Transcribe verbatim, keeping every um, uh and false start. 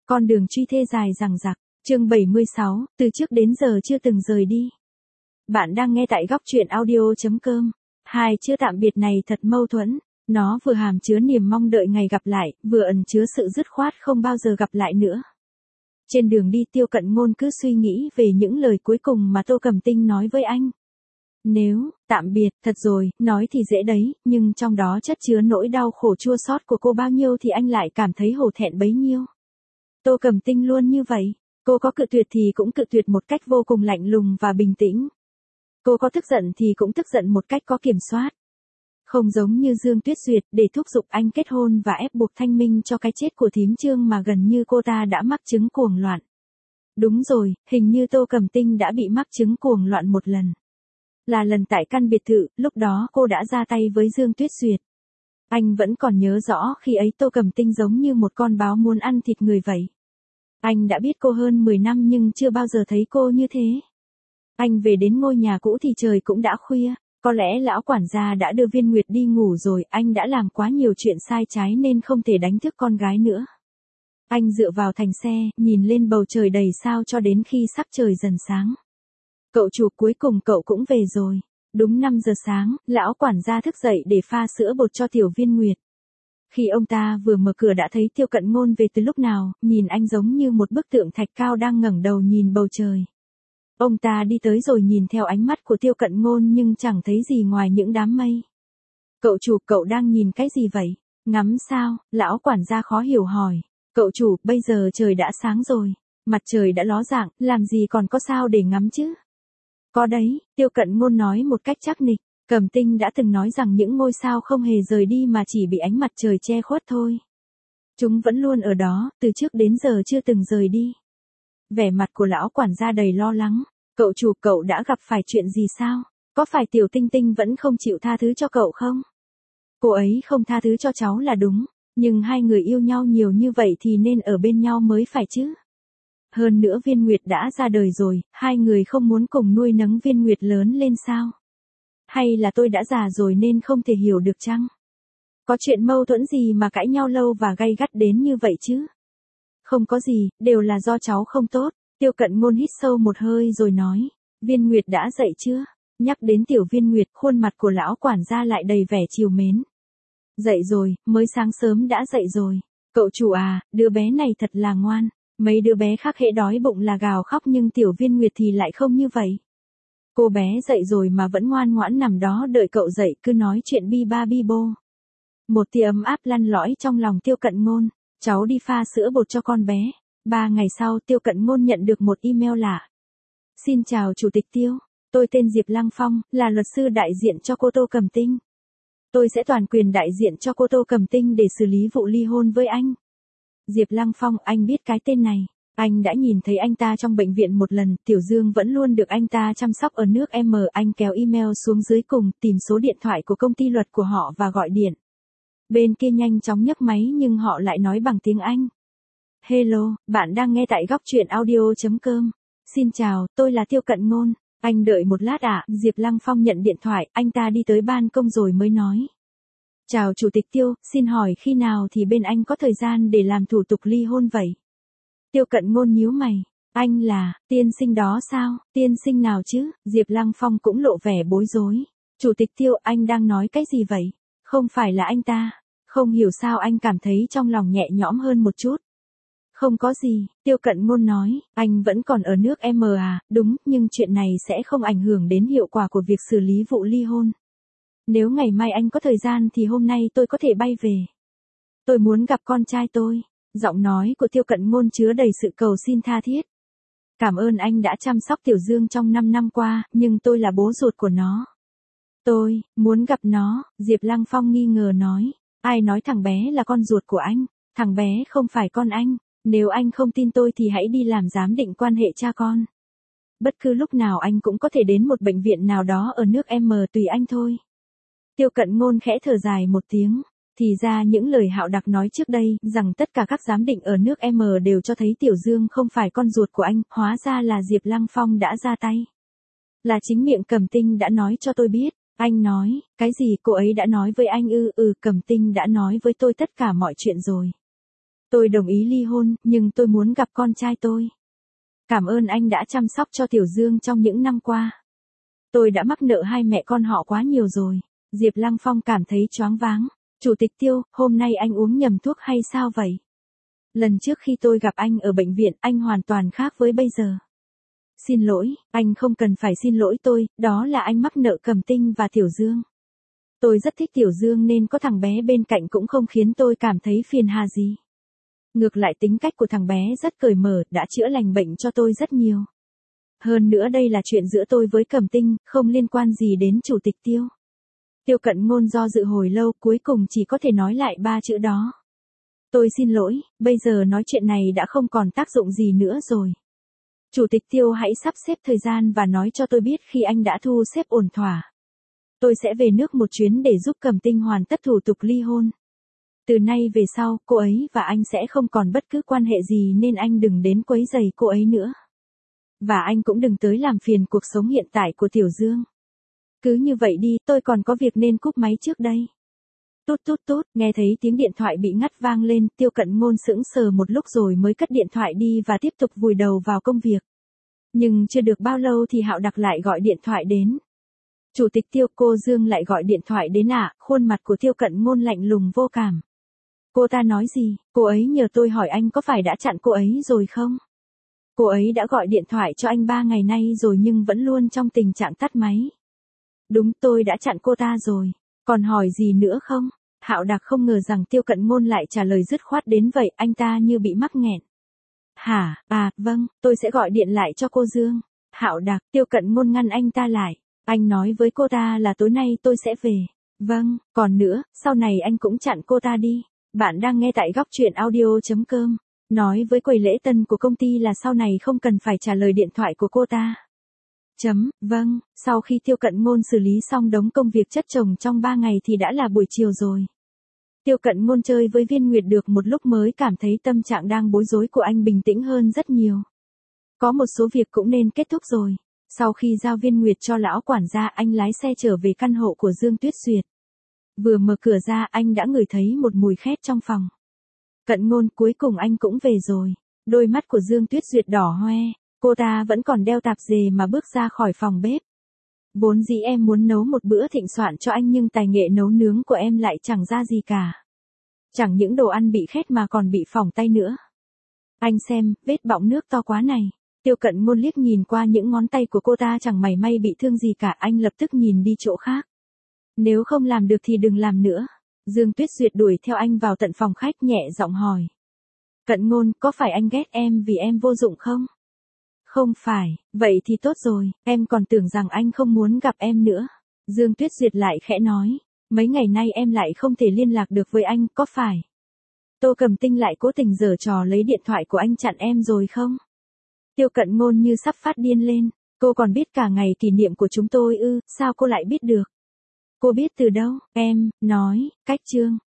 Con đường truy thê dài dằng dặc, chương bảy mươi sáu, từ trước đến giờ chưa từng rời đi. Bạn đang nghe tại góc truyện audio.com. Hai chữ tạm biệt này thật mâu thuẫn, nó vừa hàm chứa niềm mong đợi ngày gặp lại, vừa ẩn chứa sự dứt khoát không bao giờ gặp lại nữa. Trên đường đi Tiêu Cận Ngôn cứ suy nghĩ về những lời cuối cùng mà Tô Cẩm Tinh nói với anh. Nếu, tạm biệt, thật rồi, nói thì dễ đấy, nhưng trong đó chất chứa nỗi đau khổ chua xót của cô bao nhiêu thì anh lại cảm thấy hổ thẹn bấy nhiêu. Tô Cẩm Tinh luôn như vậy, cô có cự tuyệt thì cũng cự tuyệt một cách vô cùng lạnh lùng và bình tĩnh. Cô có tức giận thì cũng tức giận một cách có kiểm soát. Không giống như Dương Tuyết Duyệt để thúc giục anh kết hôn và ép buộc thanh minh cho cái chết của thím Trương mà gần như cô ta đã mắc chứng cuồng loạn. Đúng rồi, hình như Tô Cẩm Tinh đã bị mắc chứng cuồng loạn một lần. Là lần tại căn biệt thự, lúc đó cô đã ra tay với Dương Tuyết Duyệt. Anh vẫn còn nhớ rõ khi ấy Tô Cẩm Tinh giống như một con báo muốn ăn thịt người vậy. Anh đã biết cô hơn mười năm nhưng chưa bao giờ thấy cô như thế. Anh về đến ngôi nhà cũ thì trời cũng đã khuya, có lẽ lão quản gia đã đưa Viên Nguyệt đi ngủ rồi, anh đã làm quá nhiều chuyện sai trái nên không thể đánh thức con gái nữa. Anh dựa vào thành xe, nhìn lên bầu trời đầy sao cho đến khi sắc trời dần sáng. Cậu chủ, cuối cùng cậu cũng về rồi. Đúng năm giờ sáng, lão quản gia thức dậy để pha sữa bột cho tiểu Viên Nguyệt. Khi ông ta vừa mở cửa đã thấy Tiêu Cận Ngôn về từ lúc nào, nhìn anh giống như một bức tượng thạch cao đang ngẩng đầu nhìn bầu trời. Ông ta đi tới rồi nhìn theo ánh mắt của Tiêu Cận Ngôn nhưng chẳng thấy gì ngoài những đám mây. Cậu chủ, cậu đang nhìn cái gì vậy? Ngắm sao? Lão quản gia khó hiểu hỏi. Cậu chủ, bây giờ trời đã sáng rồi. Mặt trời đã ló dạng, làm gì còn có sao để ngắm chứ? Có đấy, Tiêu Cận Ngôn nói một cách chắc nịch. Cẩm Tinh đã từng nói rằng những ngôi sao không hề rời đi mà chỉ bị ánh mặt trời che khuất thôi. Chúng vẫn luôn ở đó, từ trước đến giờ chưa từng rời đi. Vẻ mặt của lão quản gia đầy lo lắng. Cậu chủ, cậu đã gặp phải chuyện gì sao? Có phải Tiểu Tinh Tinh vẫn không chịu tha thứ cho cậu không? Cô ấy không tha thứ cho cháu là đúng, nhưng hai người yêu nhau nhiều như vậy thì nên ở bên nhau mới phải chứ. Hơn nữa Viên Nguyệt đã ra đời rồi, hai người không muốn cùng nuôi nấng Viên Nguyệt lớn lên sao? Hay là tôi đã già rồi nên không thể hiểu được chăng? Có chuyện mâu thuẫn gì mà cãi nhau lâu và gay gắt đến như vậy chứ? Không có gì, đều là do cháu không tốt. Tiêu Cận Ngôn hít sâu một hơi rồi nói. Viên Nguyệt đã dậy chưa? Nhắc đến tiểu Viên Nguyệt, khuôn mặt của lão quản gia lại đầy vẻ trìu mến. Dậy rồi, mới sáng sớm đã dậy rồi. Cậu chủ à, đứa bé này thật là ngoan. Mấy đứa bé khác hễ đói bụng là gào khóc nhưng tiểu Viên Nguyệt thì lại không như vậy. Cô bé dậy rồi mà vẫn ngoan ngoãn nằm đó đợi cậu dậy, cứ nói chuyện bi ba bi bô. Một tia ấm áp lăn lõi trong lòng Tiêu Cận Ngôn. Cháu đi pha sữa bột cho con bé. Ba ngày sau Tiêu Cận Ngôn nhận được một email lạ. Xin chào Chủ tịch Tiêu, tôi tên Diệp Lăng Phong, là luật sư đại diện cho cô Tô Cẩm Tinh. Tôi sẽ toàn quyền đại diện cho cô Tô Cẩm Tinh để xử lý vụ ly hôn với anh. Diệp Lăng Phong, anh biết cái tên này. Anh đã nhìn thấy anh ta trong bệnh viện một lần, Tiểu Dương vẫn luôn được anh ta chăm sóc ở nước M. Anh kéo email xuống dưới cùng, tìm số điện thoại của công ty luật của họ và gọi điện. Bên kia nhanh chóng nhấc máy nhưng họ lại nói bằng tiếng Anh. Hello, bạn đang nghe tại góc truyện audio.com. Xin chào, tôi là Tiêu Cận Ngôn. Anh đợi một lát ạ. À? Diệp Lăng Phong nhận điện thoại, anh ta đi tới ban công rồi mới nói. Chào Chủ tịch Tiêu, xin hỏi khi nào thì bên anh có thời gian để làm thủ tục ly hôn vậy? Tiêu Cận Ngôn nhíu mày. Anh là, tiên sinh đó sao? Tiên sinh nào chứ? Diệp Lăng Phong cũng lộ vẻ bối rối. Chủ tịch Tiêu, anh đang nói cái gì vậy? Không phải là anh ta. Không hiểu sao anh cảm thấy trong lòng nhẹ nhõm hơn một chút. Không có gì, Tiêu Cận Ngôn nói, anh vẫn còn ở nước M à, đúng, nhưng chuyện này sẽ không ảnh hưởng đến hiệu quả của việc xử lý vụ ly hôn. Nếu ngày mai anh có thời gian thì hôm nay tôi có thể bay về. Tôi muốn gặp con trai tôi. Giọng nói của Tiêu Cận Ngôn chứa đầy sự cầu xin tha thiết. Cảm ơn anh đã chăm sóc Tiểu Dương trong năm năm qua, nhưng tôi là bố ruột của nó. Tôi, muốn gặp nó, Diệp Lăng Phong nghi ngờ nói. Ai nói thằng bé là con ruột của anh? Thằng bé không phải con anh. Nếu anh không tin tôi thì hãy đi làm giám định quan hệ cha con. Bất cứ lúc nào anh cũng có thể đến một bệnh viện nào đó ở nước M, tùy anh thôi. Tiêu Cận Ngôn khẽ thở dài một tiếng. Thì ra những lời Hạo Đặc nói trước đây, rằng tất cả các giám định ở nước M đều cho thấy Tiểu Dương không phải con ruột của anh, hóa ra là Diệp Lăng Phong đã ra tay. Là chính miệng Cẩm Tinh đã nói cho tôi biết. Anh nói, cái gì cô ấy đã nói với anh ư? Ừ, Cẩm Tinh đã nói với tôi tất cả mọi chuyện rồi. Tôi đồng ý ly hôn, nhưng tôi muốn gặp con trai tôi. Cảm ơn anh đã chăm sóc cho Tiểu Dương trong những năm qua. Tôi đã mắc nợ hai mẹ con họ quá nhiều rồi. Diệp Lăng Phong cảm thấy choáng váng. Chủ tịch Tiêu, hôm nay anh uống nhầm thuốc hay sao vậy? Lần trước khi tôi gặp anh ở bệnh viện, anh hoàn toàn khác với bây giờ. Xin lỗi, anh không cần phải xin lỗi tôi, đó là anh mắc nợ Cẩm Tinh và Tiểu Dương. Tôi rất thích Tiểu Dương nên có thằng bé bên cạnh cũng không khiến tôi cảm thấy phiền hà gì. Ngược lại tính cách của thằng bé rất cởi mở, đã chữa lành bệnh cho tôi rất nhiều. Hơn nữa đây là chuyện giữa tôi với Cẩm Tinh, không liên quan gì đến Chủ tịch Tiêu. Tiêu Cận Ngôn do dự hồi lâu, cuối cùng chỉ có thể nói lại ba chữ đó. Tôi xin lỗi, bây giờ nói chuyện này đã không còn tác dụng gì nữa rồi. Chủ tịch Tiêu hãy sắp xếp thời gian và nói cho tôi biết khi anh đã thu xếp ổn thỏa. Tôi sẽ về nước một chuyến để giúp Cẩm Tinh hoàn tất thủ tục ly hôn. Từ nay về sau, cô ấy và anh sẽ không còn bất cứ quan hệ gì nên anh đừng đến quấy rầy cô ấy nữa. Và anh cũng đừng tới làm phiền cuộc sống hiện tại của Tiểu Dương. Cứ như vậy đi, tôi còn có việc nên cúp máy trước đây. Tút tút tút, nghe thấy tiếng điện thoại bị ngắt vang lên, Tiêu Cận Ngôn sững sờ một lúc rồi mới cất điện thoại đi và tiếp tục vùi đầu vào công việc. Nhưng chưa được bao lâu thì Hạo Đặc lại gọi điện thoại đến. Chủ tịch Tiêu, cô Dương lại gọi điện thoại đến ạ, à? Khuôn mặt của Tiêu Cận Ngôn lạnh lùng vô cảm. Cô ta nói gì, cô ấy nhờ tôi hỏi anh có phải đã chặn cô ấy rồi không? Cô ấy đã gọi điện thoại cho anh ba ngày nay rồi nhưng vẫn luôn trong tình trạng tắt máy. Đúng, tôi đã chặn cô ta rồi. Còn hỏi gì nữa không? Hạo Đặc không ngờ rằng Tiêu Cận Ngôn lại trả lời dứt khoát đến vậy, anh ta như bị mắc nghẹn. Hả, à, vâng, tôi sẽ gọi điện lại cho cô Dương. Hạo Đặc, Tiêu Cận Ngôn ngăn anh ta lại. Anh nói với cô ta là tối nay tôi sẽ về. Vâng, còn nữa, sau này anh cũng chặn cô ta đi. Bạn đang nghe tại góc truyện audio chấm com. Nói với quầy lễ tân của công ty là sau này không cần phải trả lời điện thoại của cô ta. Chấm, vâng, sau khi Tiêu Cận Ngôn xử lý xong đống công việc chất chồng trong ba ngày thì đã là buổi chiều rồi. Tiêu Cận Ngôn chơi với Viên Nguyệt được một lúc mới cảm thấy tâm trạng đang bối rối của anh bình tĩnh hơn rất nhiều. Có một số việc cũng nên kết thúc rồi. Sau khi giao Viên Nguyệt cho lão quản gia, anh lái xe trở về căn hộ của Dương Tuyết Duyệt. Vừa mở cửa ra anh đã ngửi thấy một mùi khét trong phòng. Cận Ngôn, cuối cùng anh cũng về rồi. Đôi mắt của Dương Tuyết Duyệt đỏ hoe, cô ta vẫn còn đeo tạp dề mà bước ra khỏi phòng bếp. Vốn dĩ em muốn nấu một bữa thịnh soạn cho anh nhưng tài nghệ nấu nướng của em lại chẳng ra gì cả. Chẳng những đồ ăn bị khét mà còn bị phỏng tay nữa. Anh xem, vết bọng nước to quá này. Tiêu Cận Ngôn liếc nhìn qua những ngón tay của cô ta chẳng mảy may bị thương gì cả, anh lập tức nhìn đi chỗ khác. Nếu không làm được thì đừng làm nữa. Dương Tuyết Duyệt đuổi theo anh vào tận phòng khách nhẹ giọng hỏi. Cận Ngôn, có phải anh ghét em vì em vô dụng không? Không phải, vậy thì tốt rồi, em còn tưởng rằng anh không muốn gặp em nữa. Dương Tuyết Duyệt lại khẽ nói, mấy ngày nay em lại không thể liên lạc được với anh, có phải? Tô Cẩm Tinh lại cố tình giở trò lấy điện thoại của anh chặn em rồi không? Tiêu Cận Ngôn như sắp phát điên lên, cô còn biết cả ngày kỷ niệm của chúng tôi ư, sao cô lại biết được? Cô biết từ đâu? Em, nói, cách Trương.